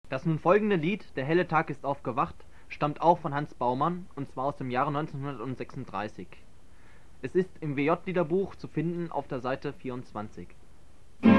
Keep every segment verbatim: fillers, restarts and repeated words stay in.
Das nun folgende Lied, Der helle Tag ist aufgewacht, stammt auch von Hans Baumann, und zwar aus dem Jahre neunzehnhundertsechsunddreißig. Es ist im W J-Liederbuch zu finden auf der Seite vierundzwanzig. Der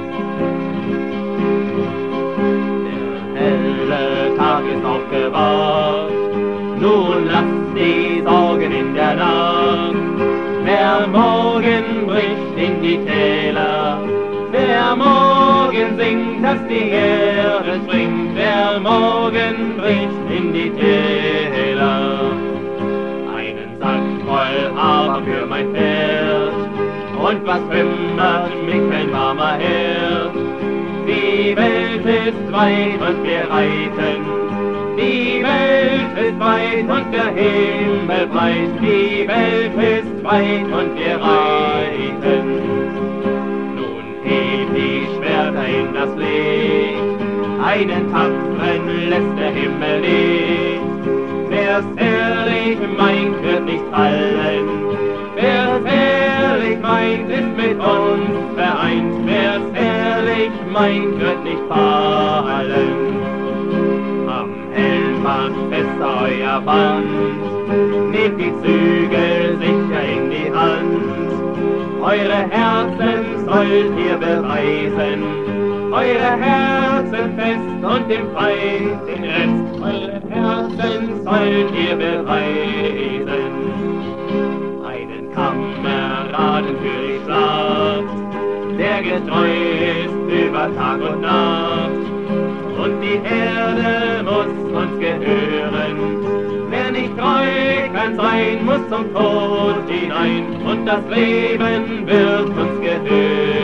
helle Tag ist aufgewacht, nun lasst die Sorgen in der Nacht. Wer morgen bricht in die Täler, wer morgen singt, dass die Erde springt, wer morgen bricht in die Täler. Einen Sack voll Hafer für mein Pferd, und was kümmert mich ein warmer Herd? Die Welt ist weit und wir reiten, die Welt ist weit und der Himmel breit, die Welt ist weit und wir reiten. Nun hebt die Schwerter in das Licht, einen Tapferen lässt der Himmel nicht. Wer's ehrlich meint, wird nicht fallen, wer's ehrlich meint, ist mit uns vereint, wer's ehrlich meint, wird nicht fallen. Am Helm fester euer Band, nehmt die Zügel sicher in die Hand. Eure Herzen sollt ihr beweisen, eure Herzen fest und dem Feind den Rest. Eure Herzen sollt ihr beweisen. Einen Kameraden für die Schlacht, der getreu ist über Tag und Nacht. Und die Erde muss uns gehören, wer nicht treu kann sein, muss zum Tod hinein. Und das Leben wird uns gehören.